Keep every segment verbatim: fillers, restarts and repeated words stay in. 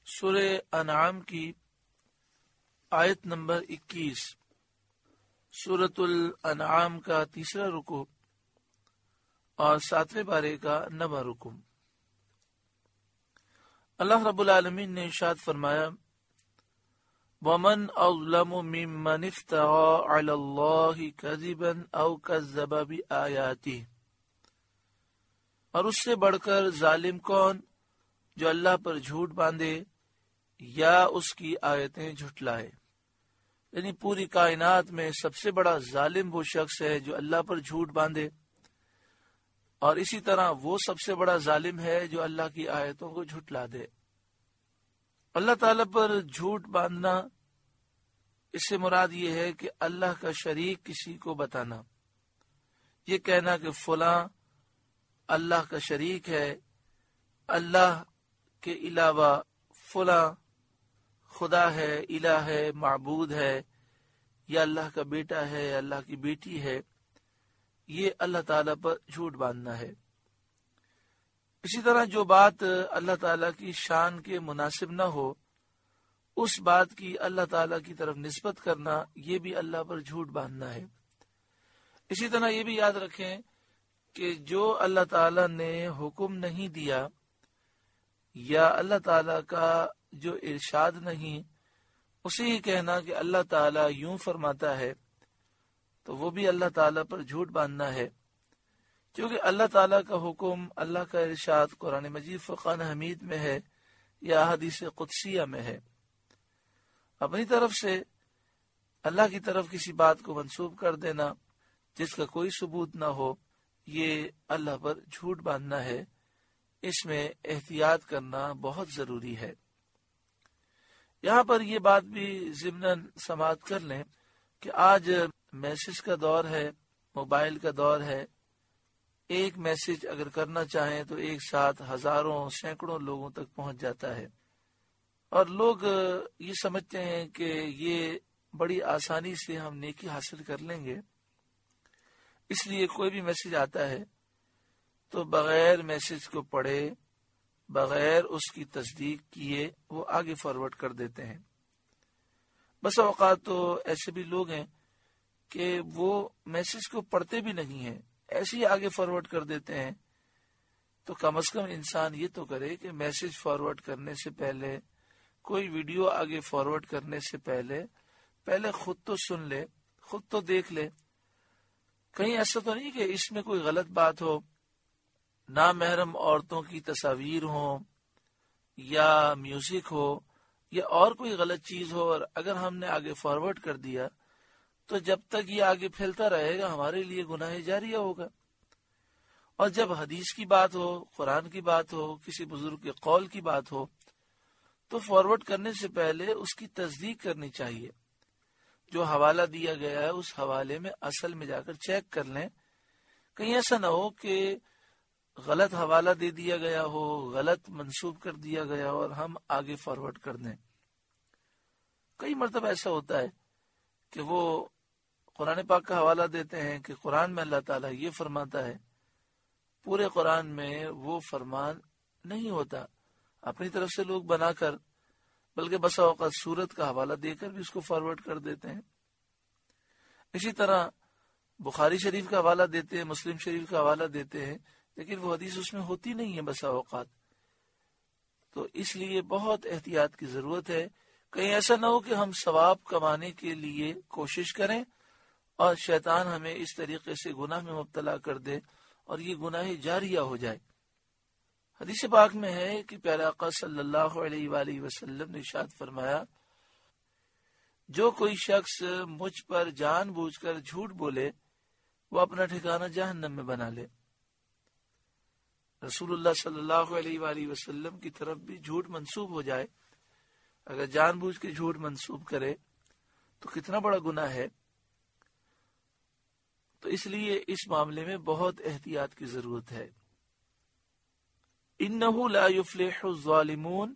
سورہ انعام کی آیت نمبر اکیس، سورۃ الانعام کا تیسرا رکوع اور ساتویں پارے کا نواں رکوع۔ اللہ رب العالمین نے ارشاد فرمایا، وَمَنْ أَظْلَمُ مِمَّنِ افْتَرَىٰ عَلَى اللَّهِ كَذِبًا أَوْ كَذَّبَ بِآيَاتِهِ، اور اس سے بڑھ کر ظالم کون جو اللہ پر جھوٹ باندھے یا اس کی آیتیں جھٹلائے۔ یعنی پوری کائنات میں سب سے بڑا ظالم وہ شخص ہے جو اللہ پر جھوٹ باندھے، اور اسی طرح وہ سب سے بڑا ظالم ہے جو اللہ کی آیتوں کو جھٹلا دے۔ اللہ تعالیٰ پر جھوٹ باندھنا، اس سے مراد یہ ہے کہ اللہ کا شریک کسی کو بتانا، یہ کہنا کہ فلاں اللہ کا شریک ہے، اللہ کے علاوہ فلاں خدا ہے، الہ ہے، معبود ہے، یا اللہ کا بیٹا ہے، اللہ کی بیٹی ہے، یہ اللہ تعالیٰ پر جھوٹ باندھنا ہے۔ اسی طرح جو بات اللہ تعالیٰ کی شان کے مناسب نہ ہو، اس بات کی اللہ تعالیٰ کی طرف نسبت کرنا، یہ بھی اللہ پر جھوٹ باندھنا ہے۔ اسی طرح یہ بھی یاد رکھیں کہ جو اللہ تعالیٰ نے حکم نہیں دیا یا اللہ تعالیٰ کا جو ارشاد نہیں، اسی ہی کہنا کہ اللہ تعالیٰ یوں فرماتا ہے، تو وہ بھی اللہ تعالیٰ پر جھوٹ باندھنا ہے، کیونکہ اللہ تعالیٰ کا حکم، اللہ کا ارشاد قرآن مجید فرقان حمید میں ہے یا حدیث قدسیہ میں ہے۔ اپنی طرف سے اللہ کی طرف کسی بات کو منسوب کر دینا جس کا کوئی ثبوت نہ ہو، یہ اللہ پر جھوٹ باندھنا ہے۔ اس میں احتیاط کرنا بہت ضروری ہے۔ یہاں پر یہ بات بھی ضمناً سماعت کر لیں کہ آج میسج کا دور ہے، موبائل کا دور ہے۔ ایک میسج اگر کرنا چاہیں تو ایک ساتھ ہزاروں سینکڑوں لوگوں تک پہنچ جاتا ہے، اور لوگ یہ سمجھتے ہیں کہ یہ بڑی آسانی سے ہم نیکی حاصل کر لیں گے، اس لیے کوئی بھی میسج آتا ہے تو بغیر میسج کو پڑھے، بغیر اس کی تصدیق کیے وہ آگے فارورڈ کر دیتے ہیں۔ بس اوقات تو ایسے بھی لوگ ہیں کہ وہ میسج کو پڑھتے بھی نہیں ہیں، ایسے ہی آگے فارورڈ کر دیتے ہیں۔ تو کم از کم انسان یہ تو کرے کہ میسج فارورڈ کرنے سے پہلے، کوئی ویڈیو آگے فارورڈ کرنے سے پہلے پہلے خود تو سن لے، خود تو دیکھ لے۔ کہیں ایسا تو نہیں کہ اس میں کوئی غلط بات ہو، نامحرم عورتوں کی تصاویر ہوں یا میوزک ہو یا اور کوئی غلط چیز ہو، اور اگر ہم نے آگے فارورڈ کر دیا تو جب تک یہ آگے پھیلتا رہے گا ہمارے لیے گناہ جاریہ ہوگا۔ اور جب حدیث کی بات ہو، قرآن کی بات ہو، کسی بزرگ کے قول کی بات ہو، تو فارورڈ کرنے سے پہلے اس کی تصدیق کرنی چاہیے۔ جو حوالہ دیا گیا ہے اس حوالے میں اصل میں جا کر چیک کر لیں، کہیں ایسا نہ ہو کہ غلط حوالہ دے دیا گیا ہو، غلط منسوب کر دیا گیا ہو اور ہم آگے فارورڈ کر دیں۔ کئی مرتبہ ایسا ہوتا ہے کہ وہ قرآن پاک کا حوالہ دیتے ہیں کہ قرآن میں اللہ تعالیٰ یہ فرماتا ہے، پورے قرآن میں وہ فرمان نہیں ہوتا، اپنی طرف سے لوگ بنا کر، بلکہ بسا اوقات سورت کا حوالہ دے کر بھی اس کو فارورڈ کر دیتے ہیں۔ اسی طرح بخاری شریف کا حوالہ دیتے ہیں، مسلم شریف کا حوالہ دیتے ہیں، لیکن وہ حدیث اس میں ہوتی نہیں ہے بسا اوقات۔ تو اس لیے بہت احتیاط کی ضرورت ہے، کہیں ایسا نہ ہو کہ ہم ثواب کمانے کے لیے کوشش کریں اور شیطان ہمیں اس طریقے سے گناہ میں مبتلا کر دے اور یہ گناہ جاریہ ہو جائے۔ حدیث پاک میں ہے کہ پیارے آقا صلی اللہ علیہ وآلہ وسلم نے ارشاد فرمایا، جو کوئی شخص مجھ پر جان بوجھ کر جھوٹ بولے وہ اپنا ٹھکانہ جہنم میں بنا لے۔ رسول اللہ صلی اللہ علیہ وآلہ وسلم کی طرف بھی جھوٹ منسوب ہو جائے، اگر جان بوجھ کے جھوٹ منسوب کرے تو کتنا بڑا گناہ ہے۔ تو اس لیے اس معاملے میں بہت احتیاط کی ضرورت ہے۔ انہ لا یفلح الظالمون،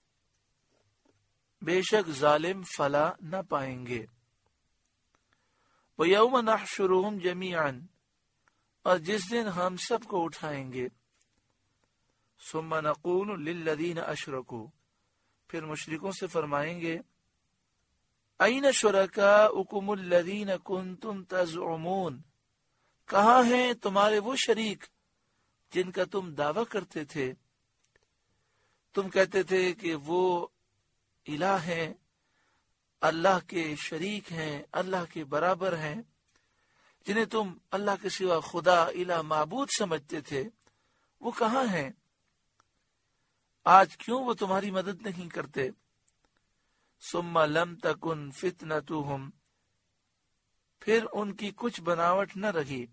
بے شک ظالم فلاح نہ پائیں گے۔ وَيَوْمَ نَحْشُرُهُمْ جَمِيعًا، اور جس دن ہم سب کو اٹھائیں گے۔ ثُمَّ نَقُولُ لِلَّذِينَ أَشْرَكُوا، پھر مشرکوں سے فرمائیں گے این شرکاؤکم الذین کنتم تزعمون، کہاں ہیں تمہارے وہ شریک جن کا تم دعویٰ کرتے تھے؟ تم کہتے تھے کہ وہ الہ ہیں، اللہ کے شریک ہیں، اللہ کے برابر ہیں، جنہیں تم اللہ کے سوا خدا الہ معبود سمجھتے تھے، وہ کہاں ہیں؟ آج کیوں وہ تمہاری مدد نہیں کرتے؟ ثم لم تکن فتنتہم، پھر ان کی کچھ بناوٹ نہ رہی،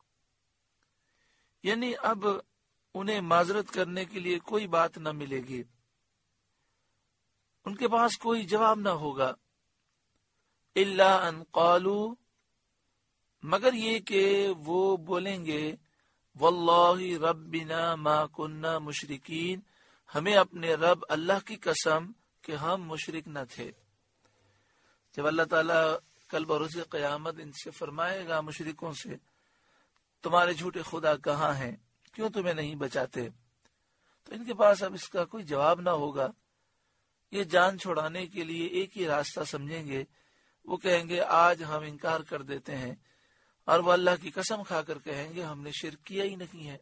یعنی اب انہیں معذرت کرنے کے لیے کوئی بات نہ ملے گی، ان کے پاس کوئی جواب نہ ہوگا، الا ان قالوا، مگر یہ کہ وہ بولیں گے واللہ ربنا ما کننا مشرکین، ہمیں اپنے رب اللہ کی قسم کہ ہم مشرک نہ تھے۔ جب اللہ تعالیٰ کل بروز قیامت ان سے فرمائے گا مشرکوں سے تمہارے جھوٹے خدا کہاں ہیں، کیوں تمہیں نہیں بچاتے، تو ان کے پاس اب اس کا کوئی جواب نہ ہوگا۔ یہ جان چھڑانے کے لیے ایک ہی راستہ سمجھیں گے، وہ کہیں گے آج ہم انکار کر دیتے ہیں، اور وہ اللہ کی قسم کھا کر کہیں گے ہم نے شرک کیا ہی نہیں ہے۔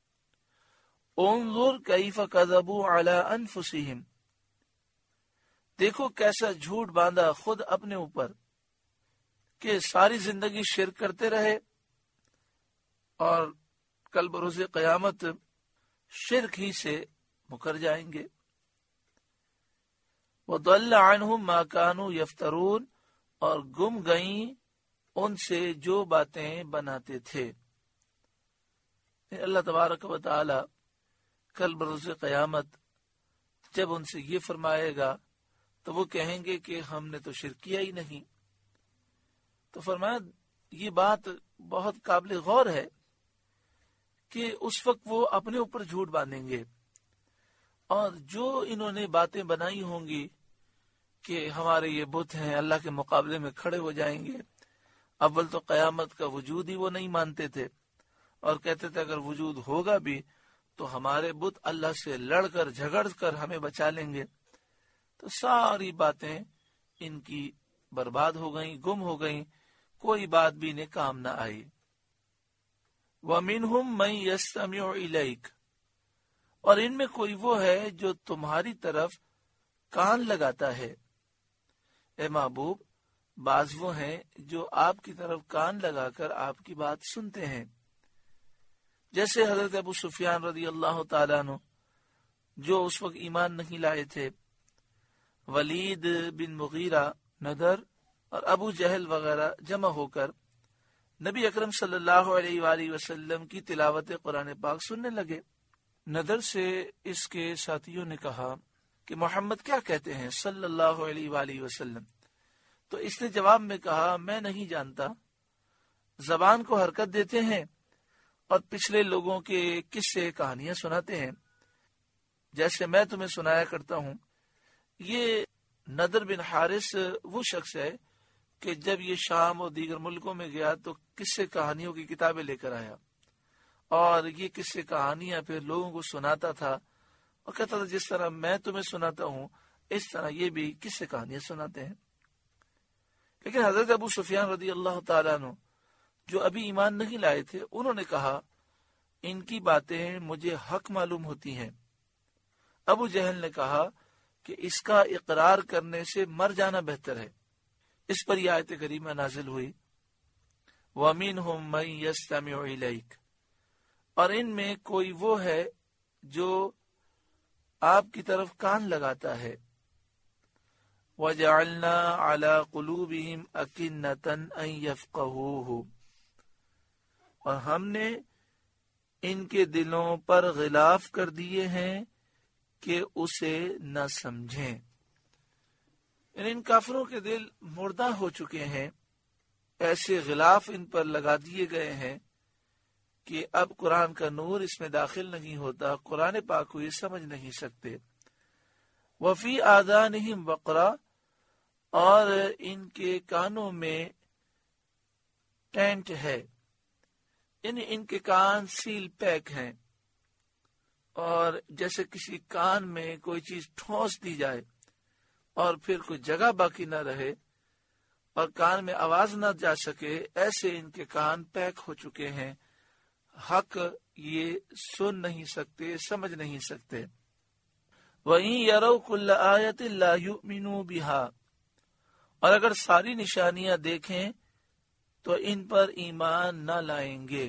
انظر کیف کذبوا علی انفسہم، دیکھو کیسا جھوٹ باندھا خود اپنے اوپر، کہ ساری زندگی شرک کرتے رہے اور کل بروز قیامت شرک ہی سے مکر جائیں گے۔ وَضَلَّ عَنْهُمْ مَا كَانُوا يَفْتَرُونَ، اور گم گئیں ان سے جو باتیں بناتے تھے۔ اللہ تبارک و تعالی کل بروز قیامت جب ان سے یہ فرمائے گا تو وہ کہیں گے کہ ہم نے تو شرک کیا ہی نہیں۔ تو فرمایا یہ بات بہت قابل غور ہے کہ اس وقت وہ اپنے اوپر جھوٹ باندھیں گے، اور جو انہوں نے باتیں بنائی ہوں گی کہ ہمارے یہ بت ہیں، اللہ کے مقابلے میں کھڑے ہو جائیں گے۔ اول تو قیامت کا وجود ہی وہ نہیں مانتے تھے، اور کہتے تھے اگر وجود ہوگا بھی تو ہمارے بت اللہ سے لڑ کر جھگڑ کر ہمیں بچا لیں گے۔ تو ساری باتیں ان کی برباد ہو گئیں، گم ہو گئیں، کوئی بات بھی انہیں کام نہ آئی۔ وَمِنْهُمْ مَنْ يَسْتَمِعُ إِلَيْكَ، اور ان میں کوئی وہ ہے جو تمہاری طرف کان لگاتا ہے۔ اے محبوب، بعض وہ ہیں جو آپ کی طرف کان لگا کر آپ کی بات سنتے ہیں، جیسے حضرت ابو سفیان رضی اللہ تعالیٰ عنہ جو اس وقت ایمان نہیں لائے تھے، ولید بن مغیرہ، نضر اور ابو جہل وغیرہ جمع ہو کر نبی اکرم صلی اللہ علیہ وآلہ وسلم کی تلاوت قرآن پاک سننے لگے۔ نضر سے اس کے ساتھیوں نے کہا کہ محمد کیا کہتے ہیں صلی اللہ علیہ وآلہ وسلم؟ تو اس نے جواب میں کہا میں نہیں جانتا، زبان کو حرکت دیتے ہیں اور پچھلے لوگوں کے قصے کہانیاں سناتے ہیں جیسے میں تمہیں سنایا کرتا ہوں۔ یہ نضر بن حارث وہ شخص ہے کہ جب یہ شام اور دیگر ملکوں میں گیا تو قصے کہانیوں کی کتابیں لے کر آیا، اور یہ قصے کہانیاں پھر لوگوں کو سناتا تھا، اور کہتا تھا جس طرح میں تمہیں سناتا ہوں اس طرح یہ بھی قصے کہانیاں سناتے ہیں۔ لیکن حضرت ابو سفیان رضی اللہ تعالیٰ عنہ جو ابھی ایمان نہیں لائے تھے، انہوں نے کہا ان کی باتیں مجھے حق معلوم ہوتی ہیں۔ ابو جہل نے کہا کہ اس کا اقرار کرنے سے مر جانا بہتر ہے۔ اس پر یہ آیت کریمہ نازل ہوئی وَمِنْهُمْ مَنْ يَسْتَمِعُ إِلَيْكَ، اور ان میں کوئی وہ ہے جو آپ کی طرف کان لگاتا ہے۔ وَجَعَلْنَا عَلَىٰ قُلُوبِهِمْ أَكِنَّةً أَن يَفْقَهُوهُ، اور ہم نے ان کے دلوں پر غلاف کر دیے ہیں کہ اسے نہ سمجھیں۔ یعنی ان کافروں کے دل مردہ ہو چکے ہیں، ایسے غلاف ان پر لگا دیے گئے ہیں کہ اب قرآن کا نور اس میں داخل نہیں ہوتا، قرآن پاک کو یہ سمجھ نہیں سکتے۔ وفی آذانہم وقرا، اور ان کے کانوں میں ٹینٹ ہے، یعنی ان کے کان سیل پیک ہیں۔ اور جیسے کسی کان میں کوئی چیز ٹھونس دی جائے اور پھر کوئی جگہ باقی نہ رہے اور کان میں آواز نہ جا سکے، ایسے ان کے کان پیک ہو چکے ہیں، حق یہ سن نہیں سکتے، سمجھ نہیں سکتے۔ وَإِن يَرَوْا كُلَّ آيَةٍ لَا يُؤْمِنُوا بِهَا، اور اگر ساری نشانیاں دیکھیں تو ان پر ایمان نہ لائیں گے۔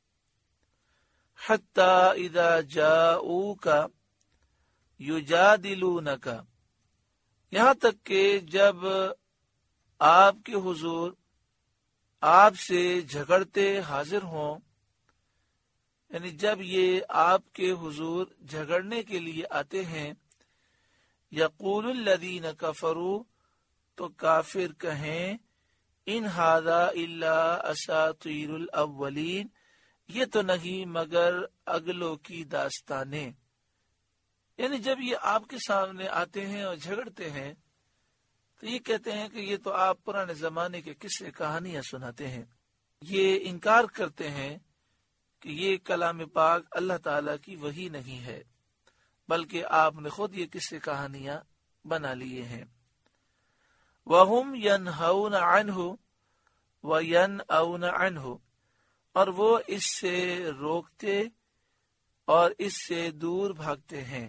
حَتَّى إِذَا جَاءُوكَ يُجَادِلُونَكَ، یہاں تک کہ جب آپ کے حضور آپ سے جھگڑتے حاضر ہوں، یعنی جب یہ آپ کے حضور جھگڑنے کے لیے آتے ہیں، یقول الذین کفروا، تو کافر کہیں، ان ھذا الا اساطیر الاولین، یہ تو نہیں مگر اگلوں کی داستانیں۔ یعنی جب یہ آپ کے سامنے آتے ہیں اور جھگڑتے ہیں تو یہ کہتے ہیں کہ یہ تو آپ پرانے زمانے کے قصے کہانیاں سناتے ہیں۔ یہ انکار کرتے ہیں کہ یہ کلام پاک اللہ تعالیٰ کی وحی نہیں ہے، بلکہ آپ نے خود یہ قصے کہانیاں بنا لیے ہیں۔ وَهُمْ يَنْهَوْنَ عَنْهُ وَيَنْأَوْنَ عَنْهُ، اور وہ اس سے روکتے اور اس سے دور بھاگتے ہیں۔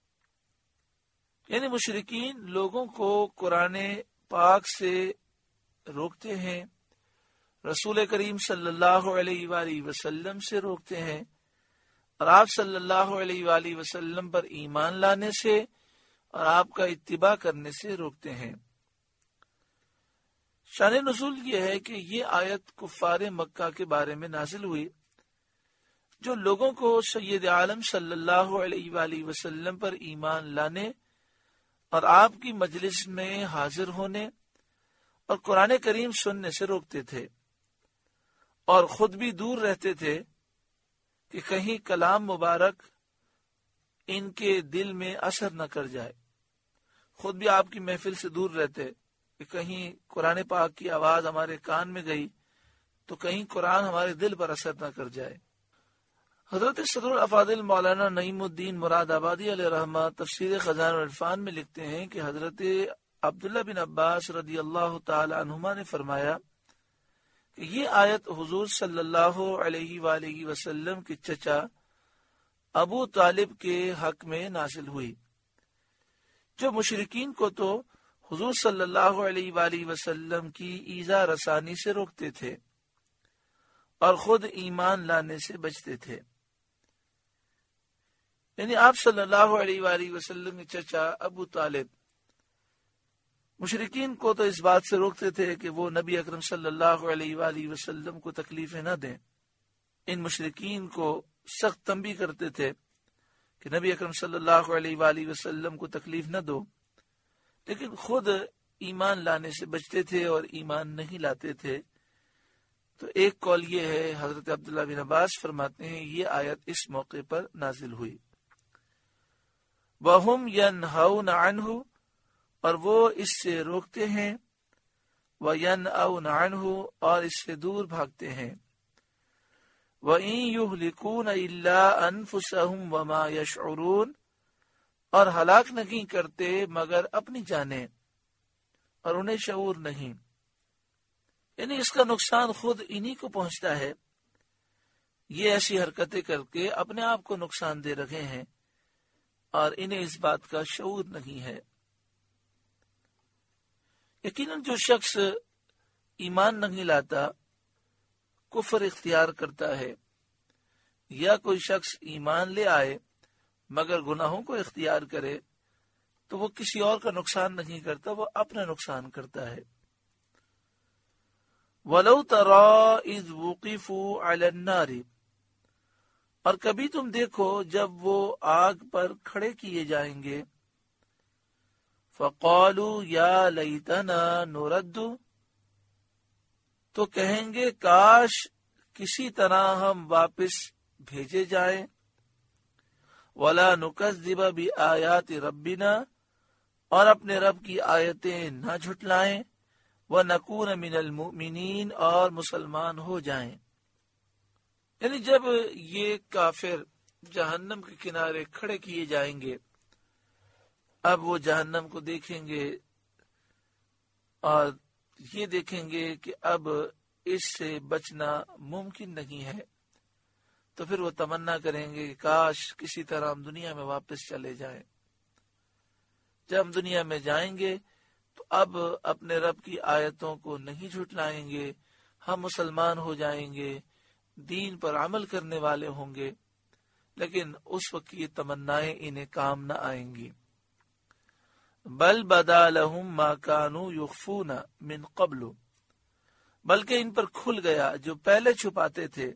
یعنی مشرکین لوگوں کو قرآن پاک سے روکتے ہیں، رسول کریم صلی اللہ علیہ وآلہ وسلم سے روکتے ہیں، اور آپ صلی اللہ علیہ وآلہ وسلم پر ایمان لانے سے اور آپ کا اتباع کرنے سے روکتے ہیں۔ شان نزول یہ ہے کہ یہ آیت کفار مکہ کے بارے میں نازل ہوئی، جو لوگوں کو سید عالم صلی اللہ علیہ وآلہ وسلم پر ایمان لانے اور آپ کی مجلس میں حاضر ہونے اور قرآن کریم سننے سے روکتے تھے، اور خود بھی دور رہتے تھے کہ کہیں کلام مبارک ان کے دل میں اثر نہ کر جائے۔ خود بھی آپ کی محفل سے دور رہتے کہ کہیں قرآن پاک کی آواز ہمارے کان میں گئی تو کہیں قرآن ہمارے دل پر اثر نہ کر جائے۔ حضرت صدر الافاضل مولانا نعیم الدین مراد آبادی علیہ رحمہ تفسیر خزائن العرفان میں لکھتے ہیں کہ حضرت عبداللہ بن عباس رضی اللہ تعالی عنہما نے فرمایا کہ یہ آیت حضور صلی اللہ علیہ وآلہ وسلم کے چچا ابو طالب کے حق میں نازل ہوئی، جو مشرکین کو تو حضور صلی اللہ علیہ وآلہ وسلم کی ایذا رسانی سے روکتے تھے اور خود ایمان لانے سے بچتے تھے۔ یعنی آپ صلی اللہ علیہ وآلہ وسلم کے چچا ابو طالب مشرکین کو تو اس بات سے روکتے تھے کہ وہ نبی اکرم صلی اللہ علیہ وآلہ وسلم کو تکلیفیں نہ دیں۔ ان مشرکین کو سخت تنبیہ کرتے تھے کہ نبی اکرم صلی اللہ علیہ وآلہ وسلم کو تکلیف نہ دو، لیکن خود ایمان لانے سے بچتے تھے اور ایمان نہیں لاتے تھے۔ تو ایک قول یہ ہے، حضرت عبداللہ بن عباس فرماتے ہیں یہ آیت اس موقع پر نازل ہوئی۔ وَهُمْ يَنْهَوْنَ عَنْهُ، اور وہ اس سے روکتے ہیں، وَيَنْأَوْنَ عَنْهُ، اور اس سے دور بھاگتے ہیں۔ وَإِن يُهْلِكُونَ إِلَّا أَنفُسَهُمْ وَمَا يَشْعُرُونَ، اور ہلاک نہیں کرتے مگر اپنی جانیں اور انہیں شعور نہیں۔ یعنی اس کا نقصان خود انہی کو پہنچتا ہے، یہ ایسی حرکتیں کر کے اپنے آپ کو نقصان دے رہے ہیں اور انہیں اس بات کا شعور نہیں ہے۔ یقیناً جو شخص ایمان نہیں لاتا، کفر اختیار کرتا ہے، یا کوئی شخص ایمان لے آئے مگر گناہوں کو اختیار کرے، تو وہ کسی اور کا نقصان نہیں کرتا، وہ اپنا نقصان کرتا ہے۔ وَلَوْ تَرَىٰ إِذْ وُقِفُوا عَلَى النَّارِ، اور کبھی تم دیکھو جب وہ آگ پر کھڑے کیے جائیں گے، فَقَالُوا يَا لَيْتَنَا نُرَدُّ، تو کہیں گے کاش کسی طرح ہم واپس بھیجے جائیں، وَلَا نُكَذِّبَ بِآيَاتِ رَبِّنَا، اور اپنے رب کی آیتیں نہ جھٹلائیں، وَنَكُونَ مِنَ الْمُؤْمِنِينَ، اور مسلمان ہو جائیں۔ یعنی جب یہ کافر جہنم کے کنارے کھڑے کیے جائیں گے. اب وہ جہنم کو دیکھیں گے اور یہ دیکھیں گے کہ اب اس سے بچنا ممکن نہیں ہے. تو پھر وہ تمنا کریں گے کہ کاش کسی طرح ہم دنیا میں واپس چلے جائیں. جب ہم دنیا میں جائیں گے تو اب اپنے رب کی آیتوں کو نہیں جھٹلائیں گے, ہم مسلمان ہو جائیں گے, دین پر عمل کرنے والے ہوں گے. لیکن اس وقت یہ تمنائیں انہیں کام نہ آئیں گی. بل بدا لہم ما کانوا یخفون من قبل, بلکہ ان پر کھل گیا جو پہلے چھپاتے تھے.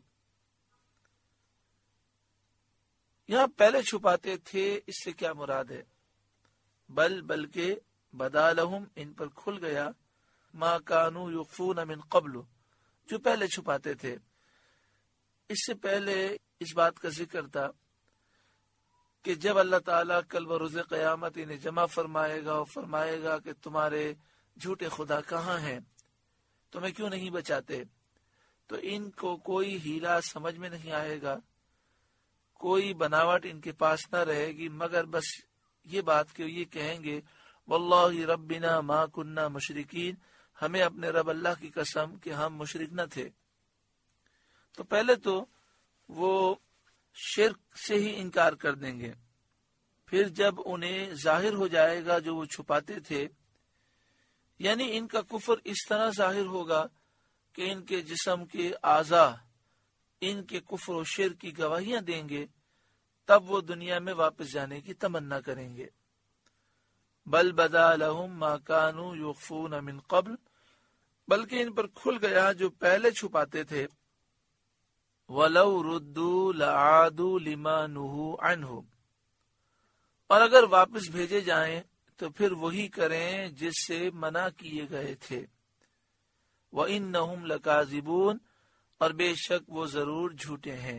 یہاں پہلے چھپاتے تھے اس سے کیا مراد ہے؟ بل بلکہ بدا لہم ان پر کھل گیا ما کانوا یخفون من قبل, جو پہلے چھپاتے تھے. اس سے پہلے اس بات کا ذکر تھا کہ جب اللہ تعالیٰ کل بروز قیامت انہیں جمع فرمائے گا اور فرمائے گا کہ تمہارے جھوٹے خدا کہاں ہیں, تمہیں کیوں نہیں بچاتے, تو ان کو کوئی ہیلا سمجھ میں نہیں آئے گا, کوئی بناوٹ ان کے پاس نہ رہے گی, مگر بس یہ بات کہ یہ کہیں گے واللہ ربنا ما کننا مشرکین, ہمیں اپنے رب اللہ کی قسم کہ ہم مشرک نہ تھے. تو پہلے تو وہ شرک سے ہی انکار کر دیں گے, پھر جب انہیں ظاہر ہو جائے گا جو وہ چھپاتے تھے, یعنی ان کا کفر اس طرح ظاہر ہوگا کہ ان کے جسم کے اعضاء ان کے کفر و شرک کی گواہیاں دیں گے, تب وہ دنیا میں واپس جانے کی تمنا کریں گے. بل بدا لہم ما کانوا یخفون من قبل, بلکہ ان پر کھل گیا جو پہلے چھپاتے تھے. وَلَوْ رُدُّوا لَعَادُوا لِمَا نُهُوا عَنْهُ, اور اگر واپس بھیجے جائیں تو پھر وہی کریں جس سے منع کیے گئے تھے. وَإِنَّهُمْ لَكَاذِبُونَ, اور بے شک وہ ضرور جھوٹے ہیں.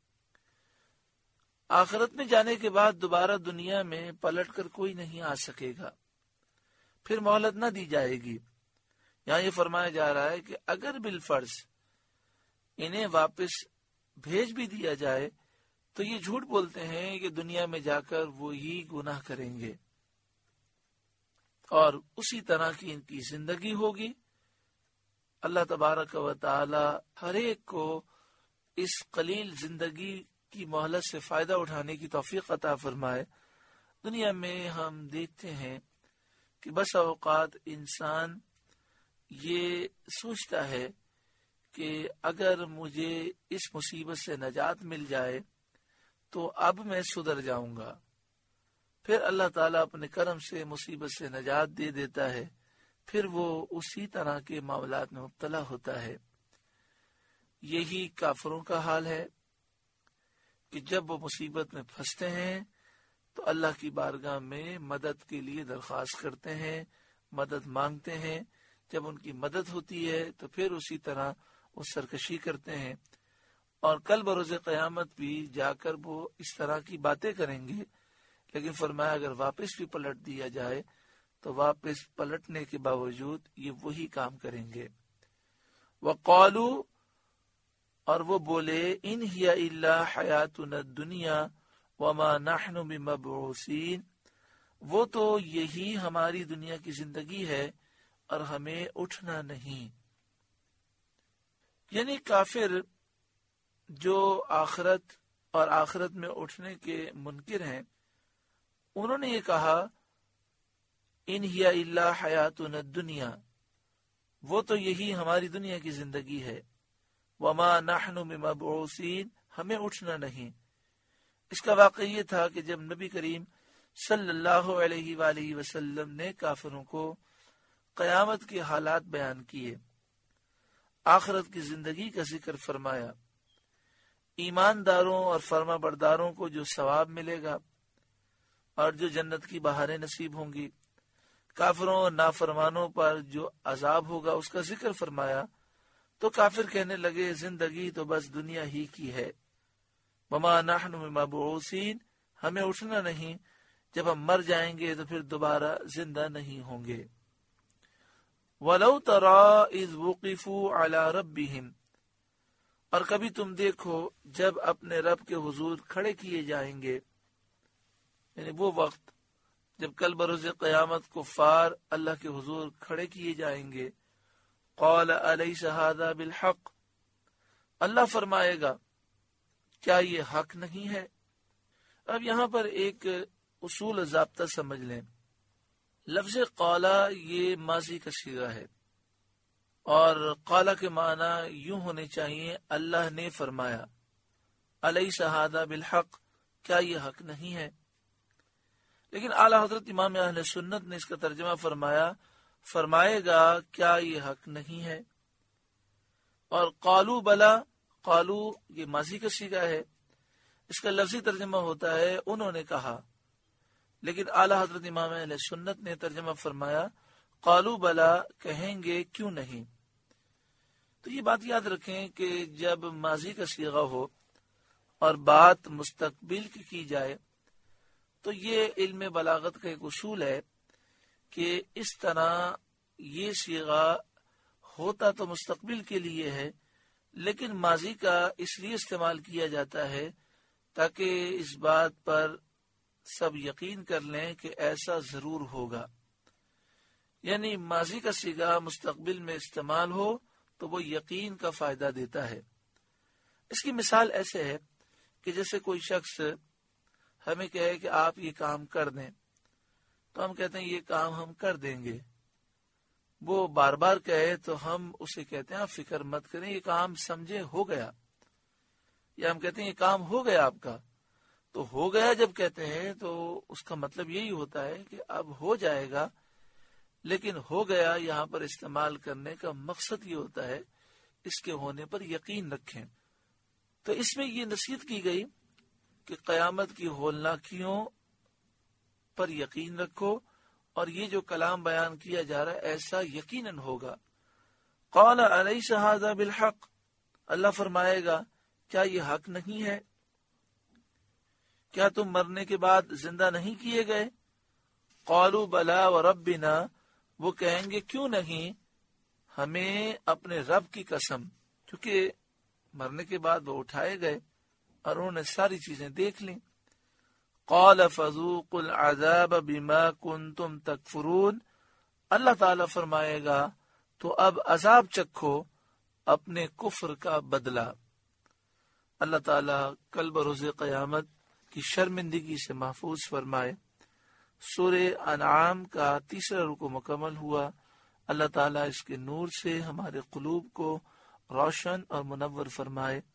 آخرت میں جانے کے بعد دوبارہ دنیا میں پلٹ کر کوئی نہیں آ سکے گا, پھر مہلت نہ دی جائے گی. یہاں یہ فرمایا جا رہا ہے کہ اگر بالفرض انہیں واپس بھیج بھی دیا جائے تو یہ جھوٹ بولتے ہیں کہ دنیا میں جا کر وہی گناہ کریں گے, اور اسی طرح کی ان کی زندگی ہوگی. اللہ تبارک و تعالی ہر ایک کو اس قلیل زندگی کی مہلت سے فائدہ اٹھانے کی توفیق عطا فرمائے. دنیا میں ہم دیکھتے ہیں کہ بس اوقات انسان یہ سوچتا ہے کہ اگر مجھے اس مصیبت سے نجات مل جائے تو اب میں سدھر جاؤں گا. پھر اللہ تعالیٰ اپنے کرم سے مصیبت سے نجات دے دیتا ہے, پھر وہ اسی طرح کے معاملات میں مبتلا ہوتا ہے. یہی کافروں کا حال ہے کہ جب وہ مصیبت میں پھنستے ہیں تو اللہ کی بارگاہ میں مدد کے لیے درخواست کرتے ہیں, مدد مانگتے ہیں. جب ان کی مدد ہوتی ہے تو پھر اسی طرح وہ سرکشی کرتے ہیں, اور کل بروز قیامت بھی جا کر وہ اس طرح کی باتیں کریں گے. لیکن فرمایا اگر واپس بھی پلٹ دیا جائے تو واپس پلٹنے کے باوجود یہ وہی کام کریں گے. وَقَالُوا, اور وہ بولے ان ہی الا حیاتنا الدنیا وما نحن بمبعوثین, وہ تو یہی ہماری دنیا کی زندگی ہے اور ہمیں اٹھنا نہیں. یعنی کافر جو آخرت اور آخرت میں اٹھنے کے منکر ہیں, انہوں نے یہ کہا ان ہی الا حیاتنا الدنیا, وہ تو یہی ہماری دنیا کی زندگی ہے. وما نحن بمبعوثین, ہمیں اٹھنا نہیں. اس کا واقعہ یہ تھا کہ جب نبی کریم صلی اللہ علیہ وآلہ وسلم نے کافروں کو قیامت کے حالات بیان کیے, آخرت کی زندگی کا ذکر فرمایا, ایمانداروں اور فرما برداروں کو جو ثواب ملے گا اور جو جنت کی بہاریں نصیب ہوں گی, کافروں اور نافرمانوں پر جو عذاب ہوگا اس کا ذکر فرمایا, تو کافر کہنے لگے زندگی تو بس دنیا ہی کی ہے. وما نحن بمبعوثین, ہمیں اٹھنا نہیں, جب ہم مر جائیں گے تو پھر دوبارہ زندہ نہیں ہوں گے. وَلَوْ تَرَى إِذْ وُقِفُوا عَلَى رَبِّهِمْ, اور کبھی تم دیکھو جب اپنے رب کے حضور کھڑے کیے جائیں گے، یعنی وہ وقت جب کل بروز قیامت کفار اللہ کے حضور کھڑے کیے جائیں گے، قال الیس ھذا بالحق، اللہ فرمائے گا کیا یہ حق نہیں ہے؟ اب یہاں پر ایک اصول ضابطہ سمجھ لیں، لفظ قالا یہ ماضی کا صیغہ ہے، اور قالا کے معنی یوں ہونے چاہیے اللہ نے فرمایا، الیس ھذا بالحق، کیا یہ حق نہیں ہے؟ لیکن اعلی حضرت امام اہل سنت نے اس کا ترجمہ فرمایا، فرمائے گا کیا یہ حق نہیں ہے؟ اور قالو بلا، قالو یہ ماضی کا صیغہ ہے، اس کا لفظی ترجمہ ہوتا ہے انہوں نے کہا، لیکن اعلی حضرت امام اہل سنت نے ترجمہ فرمایا قالو بلا، کہیں گے کیوں نہیں۔ تو یہ بات یاد رکھیں کہ جب ماضی کا صیغہ ہو اور بات مستقبل کی کی جائے تو یہ علم بلاغت کا ایک اصول ہے کہ اس طرح یہ صیغہ ہوتا تو مستقبل کے لیے ہے، لیکن ماضی کا اس لیے استعمال کیا جاتا ہے تاکہ اس بات پر سب یقین کر لیں کہ ایسا ضرور ہوگا، یعنی ماضی کا صیغہ مستقبل میں استعمال ہو تو وہ یقین کا فائدہ دیتا ہے۔ اس کی مثال ایسے ہے کہ جیسے کوئی شخص ہمیں کہے کہ آپ یہ کام کر دیں، تو ہم کہتے ہیں یہ کام ہم کر دیں گے، وہ بار بار کہے تو ہم اسے کہتے ہیں آپ فکر مت کریں، یہ کام سمجھے ہو گیا، یا ہم کہتے ہیں یہ کام ہو گیا آپ کا، تو ہو گیا جب کہتے ہیں تو اس کا مطلب یہی ہوتا ہے کہ اب ہو جائے گا، لیکن ہو گیا یہاں پر استعمال کرنے کا مقصد یہ ہوتا ہے اس کے ہونے پر یقین رکھیں۔ تو اس میں یہ نصیحت کی گئی کہ قیامت کی ہولناکیوں پر یقین رکھو، اور یہ جو کلام بیان کیا جا رہا ہے ایسا یقیناً ہوگا۔ قال الیس ھذا بالحق، اللہ فرمائے گا کیا یہ حق نہیں ہے؟ کیا تم مرنے کے بعد زندہ نہیں کیے گئے؟ قالوا بلا وربنا، وہ کہیں گے کیوں نہیں، ہمیں اپنے رب کی قسم، کیونکہ مرنے کے بعد وہ اٹھائے گئے اور انہوں نے ساری چیزیں دیکھ لیں۔ قال فذوقوا العذاب بما کنتم تکفرون، اللہ تعالی فرمائے گا تو اب عذاب چکھو اپنے کفر کا بدلہ۔ اللہ تعالی کل بروز قیامت کی شرمندگی سے محفوظ فرمائے۔ سورہ انعام کا تیسرا رکوع مکمل ہوا۔ اللہ تعالیٰ اس کے نور سے ہمارے قلوب کو روشن اور منور فرمائے۔